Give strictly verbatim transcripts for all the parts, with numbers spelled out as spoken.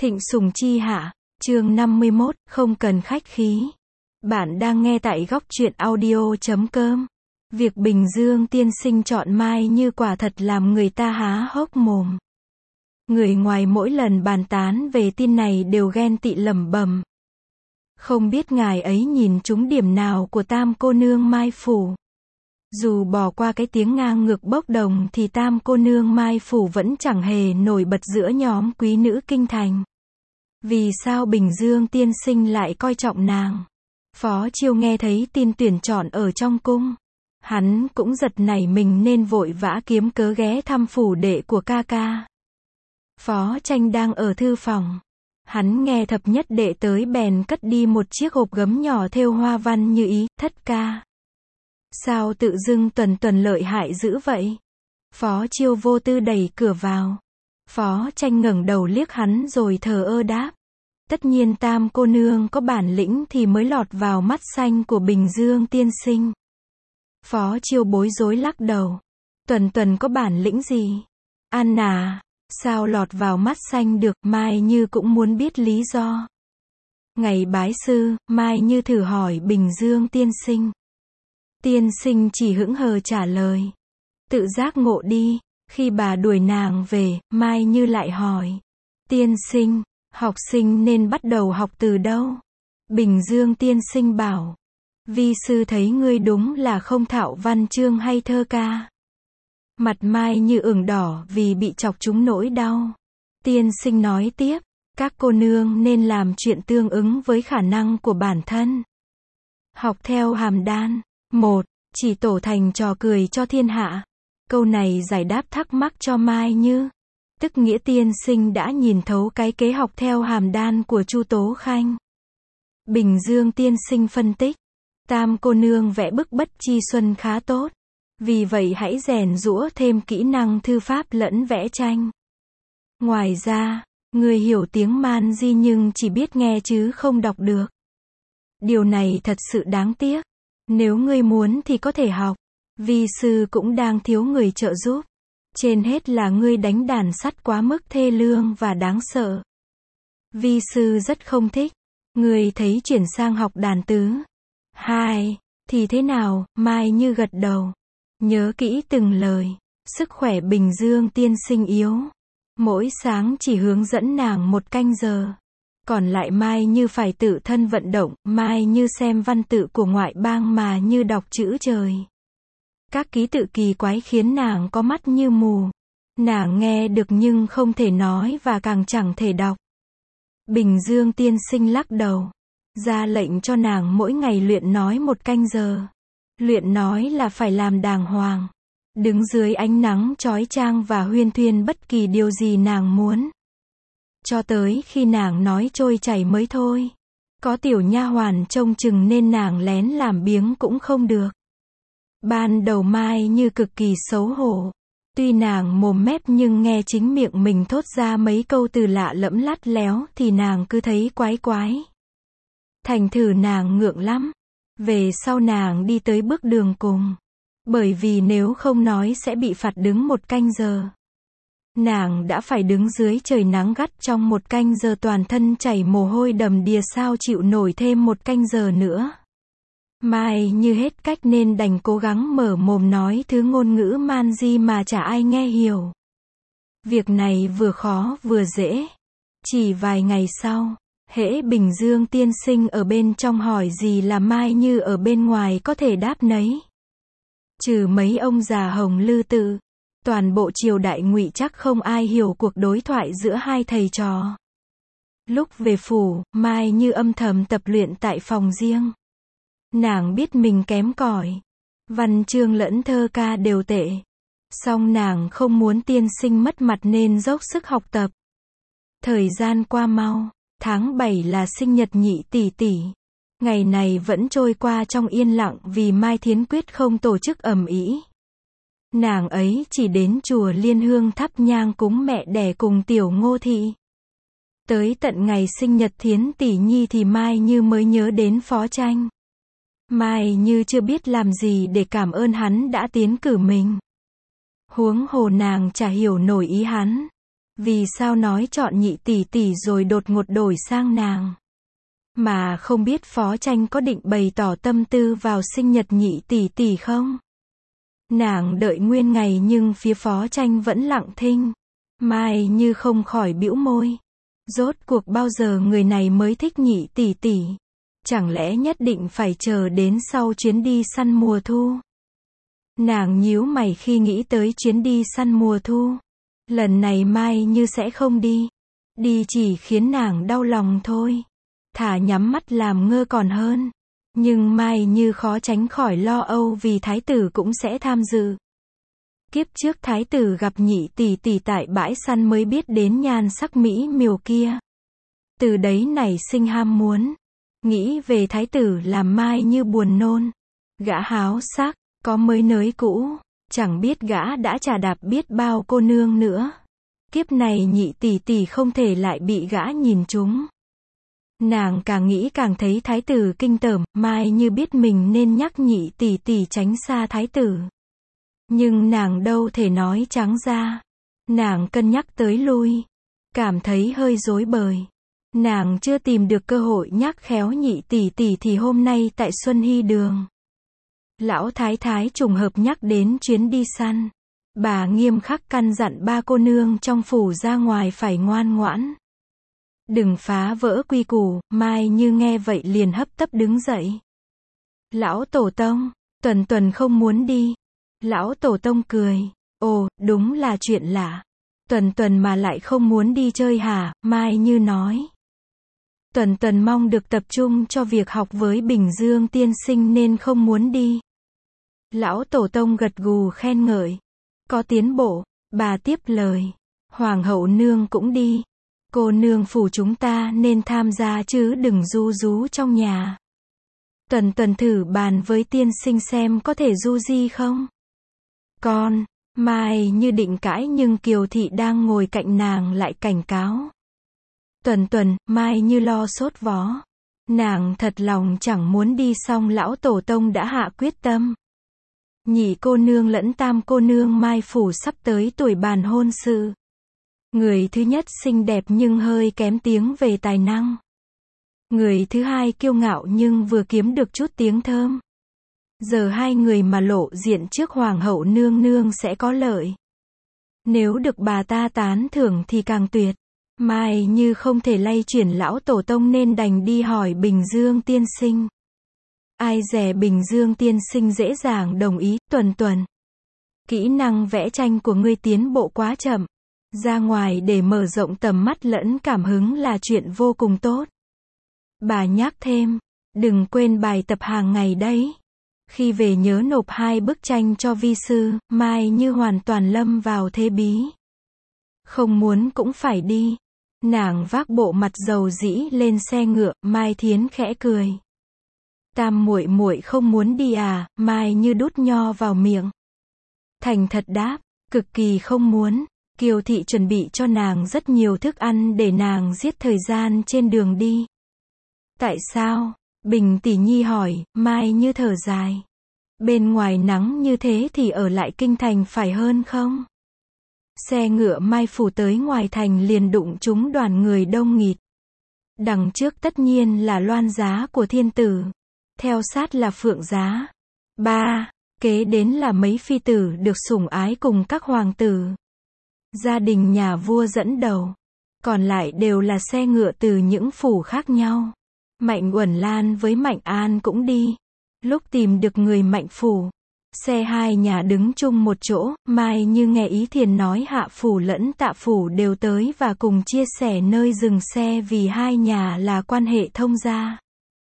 Thịnh Sùng Chi hạ, chương năm mươi mốt, không cần khách khí. Bạn đang nghe tại góc truyện audio chấm com. Việc Bình Dương tiên sinh chọn Mai Như quả thật làm người ta há hốc mồm. Người ngoài mỗi lần bàn tán về tin này đều ghen tị lẩm bẩm. Không biết ngài ấy nhìn trúng điểm nào của tam cô nương Mai Phủ. Dù bỏ qua cái tiếng ngang ngược bốc đồng thì tam cô nương Mai Phủ vẫn chẳng hề nổi bật giữa nhóm quý nữ kinh thành. Vì sao Bình Dương tiên sinh lại coi trọng nàng? Phó Chiêu nghe thấy tin tuyển chọn ở trong cung. Hắn cũng giật nảy mình nên vội vã kiếm cớ ghé thăm phủ đệ của ca ca. Phó Tranh đang ở thư phòng. Hắn nghe thập nhất đệ tới bèn cất đi một chiếc hộp gấm nhỏ thêu hoa văn như ý, thất ca. Sao tự dưng Tuần Tuần lợi hại dữ vậy? Phó Chiêu vô tư đẩy cửa vào. Phó Tranh ngẩng đầu liếc hắn rồi thờ ơ đáp. Tất nhiên tam cô nương có bản lĩnh thì mới lọt vào mắt xanh của Bình Dương tiên sinh. Phó Chiêu bối rối lắc đầu. Tuần Tuần có bản lĩnh gì? An à, sao lọt vào mắt xanh được? Mai Như cũng muốn biết lý do. Ngày bái sư, Mai Như thử hỏi Bình Dương tiên sinh. Tiên sinh chỉ hững hờ trả lời. Tự giác ngộ đi. Khi bà đuổi nàng về, Mai Như lại hỏi. Tiên sinh, học sinh nên bắt đầu học từ đâu? Bình Dương tiên sinh bảo. Vi sư thấy ngươi đúng là không thạo văn chương hay thơ ca. Mặt Mai Như ửng đỏ vì bị chọc trúng nỗi đau. Tiên sinh nói tiếp. Các cô nương nên làm chuyện tương ứng với khả năng của bản thân. Học theo hàm đan. Một. Chỉ tổ thành trò cười cho thiên hạ. Câu này giải đáp thắc mắc cho Mai Như. Tức nghĩa tiên sinh đã nhìn thấu cái kế học theo hàm đan của Chu Tố Khanh. Bình Dương tiên sinh phân tích. Tam cô nương vẽ bức Bất Chi Xuân khá tốt. Vì vậy hãy rèn giũa thêm kỹ năng thư pháp lẫn vẽ tranh. Ngoài ra, người hiểu tiếng Man Di nhưng chỉ biết nghe chứ không đọc được. Điều này thật sự đáng tiếc. Nếu ngươi muốn thì có thể học. Vi sư cũng đang thiếu người trợ giúp. Trên hết là ngươi đánh đàn sắt quá mức thê lương và đáng sợ. Vi sư rất không thích. Ngươi thấy chuyển sang học đàn tứ. Hai. Thì thế nào? Mai Như gật đầu. Nhớ kỹ từng lời. Sức khỏe Bình Dương tiên sinh yếu. Mỗi sáng chỉ hướng dẫn nàng một canh giờ. Còn lại Mai Như phải tự thân vận động. Mai Như xem văn tự của ngoại bang mà như đọc chữ trời. Các ký tự kỳ quái khiến nàng có mắt như mù. Nàng nghe được nhưng không thể nói và càng chẳng thể đọc. Bình Dương tiên sinh lắc đầu. Ra lệnh cho nàng mỗi ngày luyện nói một canh giờ. Luyện nói là phải làm đàng hoàng. Đứng dưới ánh nắng chói chang và huyên thuyên bất kỳ điều gì nàng muốn. Cho tới khi nàng nói trôi chảy mới thôi. Có tiểu nha hoàn trông chừng nên nàng lén làm biếng cũng không được. Ban đầu Mai Như cực kỳ xấu hổ. Tuy nàng mồm mép nhưng nghe chính miệng mình thốt ra mấy câu từ lạ lẫm lắt léo thì nàng cứ thấy quái quái. Thành thử nàng ngượng lắm. Về sau nàng đi tới bước đường cùng. Bởi vì nếu không nói sẽ bị phạt đứng một canh giờ. Nàng đã phải đứng dưới trời nắng gắt trong một canh giờ toàn thân chảy mồ hôi đầm đìa sao chịu nổi thêm một canh giờ nữa. Mai Như hết cách nên đành cố gắng mở mồm nói thứ ngôn ngữ Man Di mà chả ai nghe hiểu. Việc này vừa khó vừa dễ. Chỉ vài ngày sau, hễ Bình Dương tiên sinh ở bên trong hỏi gì là Mai Như ở bên ngoài có thể đáp nấy. Trừ mấy ông già Hồng Lư Tự, toàn bộ triều đại Ngụy chắc không ai hiểu cuộc đối thoại giữa hai thầy trò. Lúc về phủ, Mai Như âm thầm tập luyện tại phòng riêng. Nàng biết mình kém cỏi. Văn chương lẫn thơ ca đều tệ. Song nàng không muốn tiên sinh mất mặt nên dốc sức học tập. Thời gian qua mau. Tháng bảy là sinh nhật Nhị tỷ tỷ. Ngày này vẫn trôi qua trong yên lặng vì Mai Thiến quyết không tổ chức ầm ĩ. Nàng ấy chỉ đến chùa Liên Hương thắp nhang cúng mẹ đẻ cùng tiểu Ngô thị. Tới tận ngày sinh nhật Thiến tỷ nhi thì Mai Như mới nhớ đến Phó Tranh. Mai Như chưa biết làm gì để cảm ơn hắn đã tiến cử mình. Huống hồ nàng chả hiểu nổi ý hắn. Vì sao nói chọn Nhị tỷ tỷ rồi đột ngột đổi sang nàng? Mà không biết Phó Tranh có định bày tỏ tâm tư vào sinh nhật Nhị tỷ tỷ không? Nàng đợi nguyên ngày nhưng phía Phó Tranh vẫn lặng thinh. Mai Như không khỏi bĩu môi. Rốt cuộc bao giờ người này mới thích Nhị tỷ tỷ? Chẳng lẽ nhất định phải chờ đến sau chuyến đi săn mùa thu? Nàng nhíu mày khi nghĩ tới chuyến đi săn mùa thu. Lần này Mai Như sẽ không đi. Đi chỉ khiến nàng đau lòng thôi. Thà nhắm mắt làm ngơ còn hơn. Nhưng Mai Như khó tránh khỏi lo âu vì thái tử cũng sẽ tham dự. Kiếp trước thái tử gặp Nhị tỷ tỷ tại bãi săn mới biết đến nhan sắc mỹ miều kia. Từ đấy nảy sinh ham muốn. Nghĩ về thái tử làm Mai Như buồn nôn. Gã háo sắc, có mới nới cũ. Chẳng biết gã đã trà đạp biết bao cô nương nữa. Kiếp này Nhị tỷ tỷ không thể lại bị gã nhìn trúng. Nàng càng nghĩ càng thấy thái tử kinh tởm. Mai Như biết mình nên nhắc Nhị tỷ tỷ tránh xa thái tử. Nhưng nàng đâu thể nói trắng ra. Nàng cân nhắc tới lui. Cảm thấy hơi rối bời. Nàng chưa tìm được cơ hội nhắc khéo Nhị tỷ tỷ thì hôm nay tại Xuân Hy Đường. Lão thái thái trùng hợp nhắc đến chuyến đi săn. Bà nghiêm khắc căn dặn ba cô nương trong phủ ra ngoài phải ngoan ngoãn. Đừng phá vỡ quy củ. Mai Như nghe vậy liền hấp tấp đứng dậy. Lão tổ tông, Tuần Tuần không muốn đi. Lão tổ tông cười. Ồ, đúng là chuyện lạ. Tuần Tuần mà lại không muốn đi chơi hả? Mai Như nói. Tuần Tuần mong được tập trung cho việc học với Bình Dương tiên sinh nên không muốn đi. Lão tổ tông gật gù khen ngợi. Có tiến bộ. Bà tiếp lời. Hoàng hậu nương cũng đi. Cô nương phủ chúng ta nên tham gia chứ đừng ru rú trong nhà. Tuần Tuần thử bàn với tiên sinh xem có thể du di không? Con, Mai Như định cãi nhưng Kiều Thị đang ngồi cạnh nàng lại cảnh cáo. Tuần Tuần, Mai Như lo sốt vó. Nàng thật lòng chẳng muốn đi song lão tổ tông đã hạ quyết tâm. Nhị cô nương lẫn tam cô nương Mai phủ sắp tới tuổi bàn hôn sự. Người thứ nhất xinh đẹp nhưng hơi kém tiếng về tài năng. Người thứ hai kiêu ngạo nhưng vừa kiếm được chút tiếng thơm. Giờ hai người mà lộ diện trước hoàng hậu nương nương sẽ có lợi. Nếu được bà ta tán thưởng thì càng tuyệt. Mai Như không thể lay chuyển lão tổ tông nên đành đi hỏi Bình Dương tiên sinh. Ai dè Bình Dương tiên sinh dễ dàng đồng ý. Tuần Tuần, kỹ năng vẽ tranh của ngươi tiến bộ quá chậm. Ra ngoài để mở rộng tầm mắt lẫn cảm hứng là chuyện vô cùng tốt. Bà nhắc thêm, đừng quên bài tập hàng ngày đấy. Khi về nhớ nộp hai bức tranh cho vi sư. Mai Như hoàn toàn lâm vào thế bí. Không muốn cũng phải đi. Nàng vác bộ mặt dầu dĩ lên xe ngựa. Mai Thiến khẽ cười. Tam muội muội không muốn đi à? Mai Như đút nho vào miệng. Thành thật đáp, cực kỳ không muốn. Kiều Thị chuẩn bị cho nàng rất nhiều thức ăn để nàng giết thời gian trên đường đi. Tại sao? Bình tỷ nhi hỏi. Mai Như thở dài. Bên ngoài nắng như thế thì ở lại kinh thành phải hơn không? Xe ngựa Mai phủ tới ngoài thành liền đụng trúng đoàn người đông nghịt. Đằng trước tất nhiên là Loan Giá của thiên tử. Theo sát là Phượng Giá. Ba, kế đến là mấy phi tử được sủng ái cùng các hoàng tử. Gia đình nhà vua dẫn đầu. Còn lại đều là xe ngựa từ những phủ khác nhau. Mạnh Uẩn Lan với Mạnh An cũng đi. Lúc tìm được người Mạnh phủ, xe hai nhà đứng chung một chỗ. Mai Như nghe Ý Thiền nói Hạ phủ lẫn Tạ phủ đều tới và cùng chia sẻ nơi dừng xe vì hai nhà là quan hệ thông gia.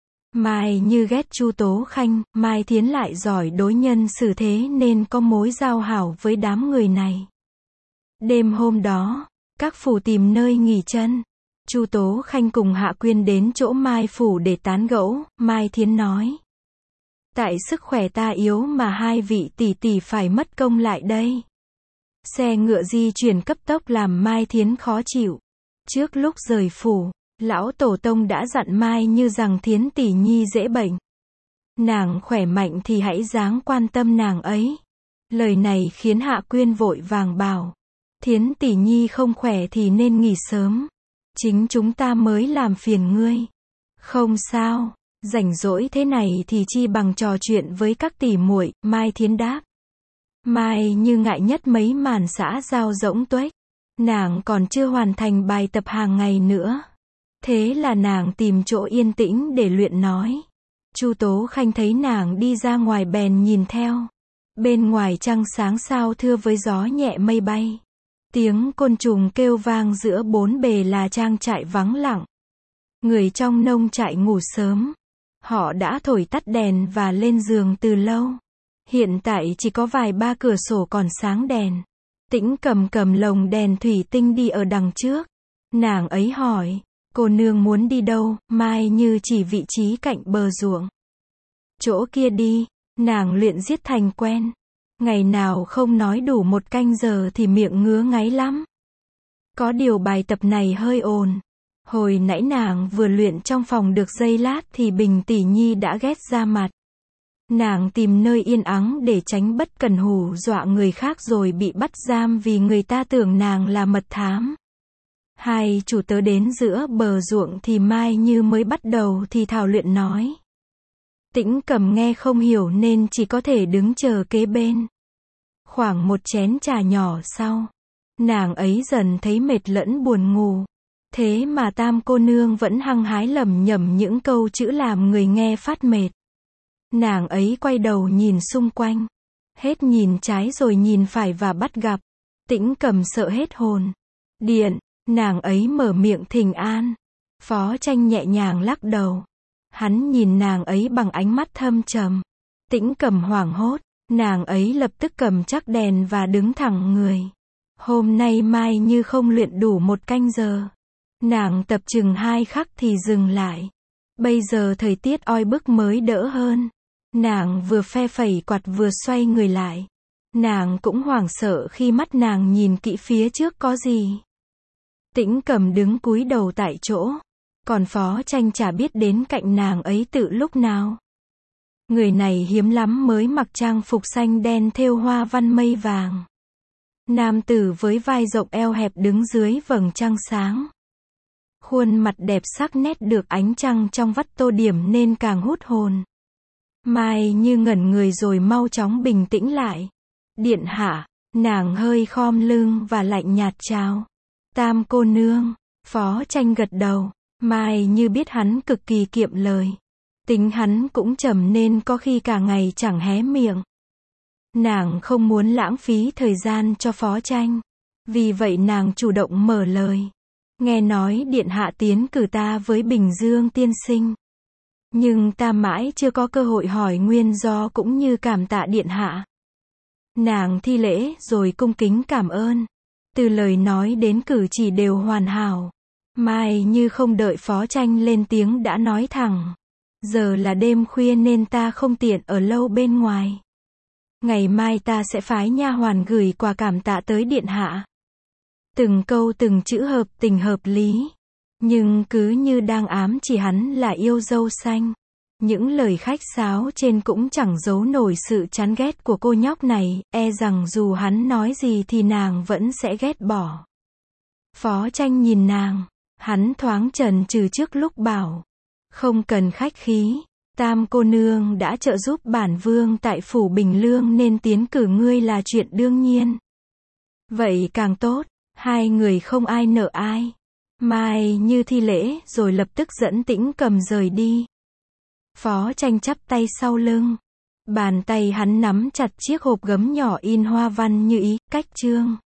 Mai Như ghét Chu Tố Khanh. Mai Thiến lại giỏi đối nhân xử thế nên có mối giao hảo với đám người này. Đêm hôm đó, các phủ tìm nơi nghỉ chân. Chu Tố Khanh cùng Hạ Quyên đến chỗ Mai phủ để tán gẫu. Mai Thiến nói. Tại sức khỏe ta yếu mà hai vị tỷ tỷ phải mất công lại đây. Xe ngựa di chuyển cấp tốc làm Mai Thiến khó chịu. Trước lúc rời phủ, lão tổ tông đã dặn Mai Như rằng Thiến tỷ nhi dễ bệnh. Nàng khỏe mạnh thì hãy dáng quan tâm nàng ấy. Lời này khiến Hạ Quyên vội vàng bảo. Thiến tỷ nhi không khỏe thì nên nghỉ sớm. Chính chúng ta mới làm phiền ngươi. Không sao, rảnh rỗi thế này thì chi bằng trò chuyện với các tỷ muội, Mai Thiến đáp. Mai Như ngại nhất mấy màn xã giao rỗng tuếch. Nàng còn chưa hoàn thành bài tập hàng ngày nữa. Thế là nàng tìm chỗ yên tĩnh để luyện nói. Chu Tố Khanh thấy nàng đi ra ngoài bèn nhìn theo. Bên ngoài trăng sáng sao thưa với gió nhẹ mây bay. Tiếng côn trùng kêu vang giữa bốn bề là trang trại vắng lặng. Người trong nông trại ngủ sớm. Họ đã thổi tắt đèn và lên giường từ lâu. Hiện tại chỉ có vài ba cửa sổ còn sáng đèn. Tĩnh Cầm cầm lồng đèn thủy tinh đi ở đằng trước. Nàng ấy hỏi, cô nương muốn đi đâu? Mai Như chỉ vị trí cạnh bờ ruộng. Chỗ kia đi, nàng luyện giết thành quen. Ngày nào không nói đủ một canh giờ thì miệng ngứa ngáy lắm. Có điều bài tập này hơi ồn. Hồi nãy nàng vừa luyện trong phòng được giây lát thì Bình tỷ nhi đã ghét ra mặt. Nàng tìm nơi yên ắng để tránh bất cẩn hù dọa người khác rồi bị bắt giam vì người ta tưởng nàng là mật thám. Hai chủ tớ đến giữa bờ ruộng thì Mai Như mới bắt đầu thì thảo luyện nói. Tĩnh Cầm nghe không hiểu nên chỉ có thể đứng chờ kế bên. Khoảng một chén trà nhỏ sau, nàng ấy dần thấy mệt lẫn buồn ngủ. Thế mà Tam cô nương vẫn hăng hái lẩm nhẩm những câu chữ làm người nghe phát mệt. Nàng ấy quay đầu nhìn xung quanh. Hết nhìn trái rồi nhìn phải và bắt gặp. Tĩnh Cầm sợ hết hồn. Điện, nàng ấy mở miệng thỉnh an. Phó Tranh nhẹ nhàng lắc đầu. Hắn nhìn nàng ấy bằng ánh mắt thâm trầm. Tĩnh Cầm hoảng hốt. Nàng ấy lập tức cầm chắc đèn và đứng thẳng người. Hôm nay Mai Như không luyện đủ một canh giờ. Nàng tập chừng hai khắc thì dừng lại. Bây giờ thời tiết oi bức mới đỡ hơn. Nàng vừa phe phẩy quạt vừa xoay người lại. Nàng cũng hoảng sợ khi mắt nàng nhìn kỹ phía trước có gì. Tĩnh Cầm đứng cúi đầu tại chỗ. Còn Phó Tranh chả biết đến cạnh nàng ấy từ lúc nào. Người này hiếm lắm mới mặc trang phục xanh đen thêu hoa văn mây vàng. Nam tử với vai rộng eo hẹp đứng dưới vầng trăng sáng. Khuôn mặt đẹp sắc nét được ánh trăng trong vắt tô điểm nên càng hút hồn. Mai Như ngẩn người rồi mau chóng bình tĩnh lại. Điện hạ, nàng hơi khom lưng và lạnh nhạt chào. Tam cô nương. Phó Tranh gật đầu. Mai Như biết hắn cực kỳ kiệm lời. Tính hắn cũng trầm nên có khi cả ngày chẳng hé miệng. Nàng không muốn lãng phí thời gian cho Phó Tranh. Vì vậy nàng chủ động mở lời. Nghe nói điện hạ tiến cử ta với Bình Dương tiên sinh. Nhưng ta mãi chưa có cơ hội hỏi nguyên do cũng như cảm tạ điện hạ. Nàng thi lễ rồi cung kính cảm ơn. Từ lời nói đến cử chỉ đều hoàn hảo. Mai Như không đợi Phó Tranh lên tiếng đã nói thẳng. Giờ là đêm khuya nên ta không tiện ở lâu bên ngoài. Ngày mai ta sẽ phái nha hoàn gửi quà cảm tạ tới điện hạ. Từng câu từng chữ hợp tình hợp lý. Nhưng cứ như đang ám chỉ hắn là yêu dâu xanh. Những lời khách sáo trên cũng chẳng giấu nổi sự chán ghét của cô nhóc này, e rằng dù hắn nói gì thì nàng vẫn sẽ ghét bỏ. Phó Tranh nhìn nàng, hắn thoáng chần chừ trước lúc bảo. Không cần khách khí, Tam cô nương đã trợ giúp bản vương tại phủ Bình Lương nên tiến cử ngươi là chuyện đương nhiên. Vậy càng tốt, hai người không ai nợ ai. Mai Như thi lễ rồi lập tức dẫn Tĩnh Cầm rời đi. Phó Tranh chắp tay sau lưng. Bàn tay hắn nắm chặt chiếc hộp gấm nhỏ in hoa văn như ý, cách chương.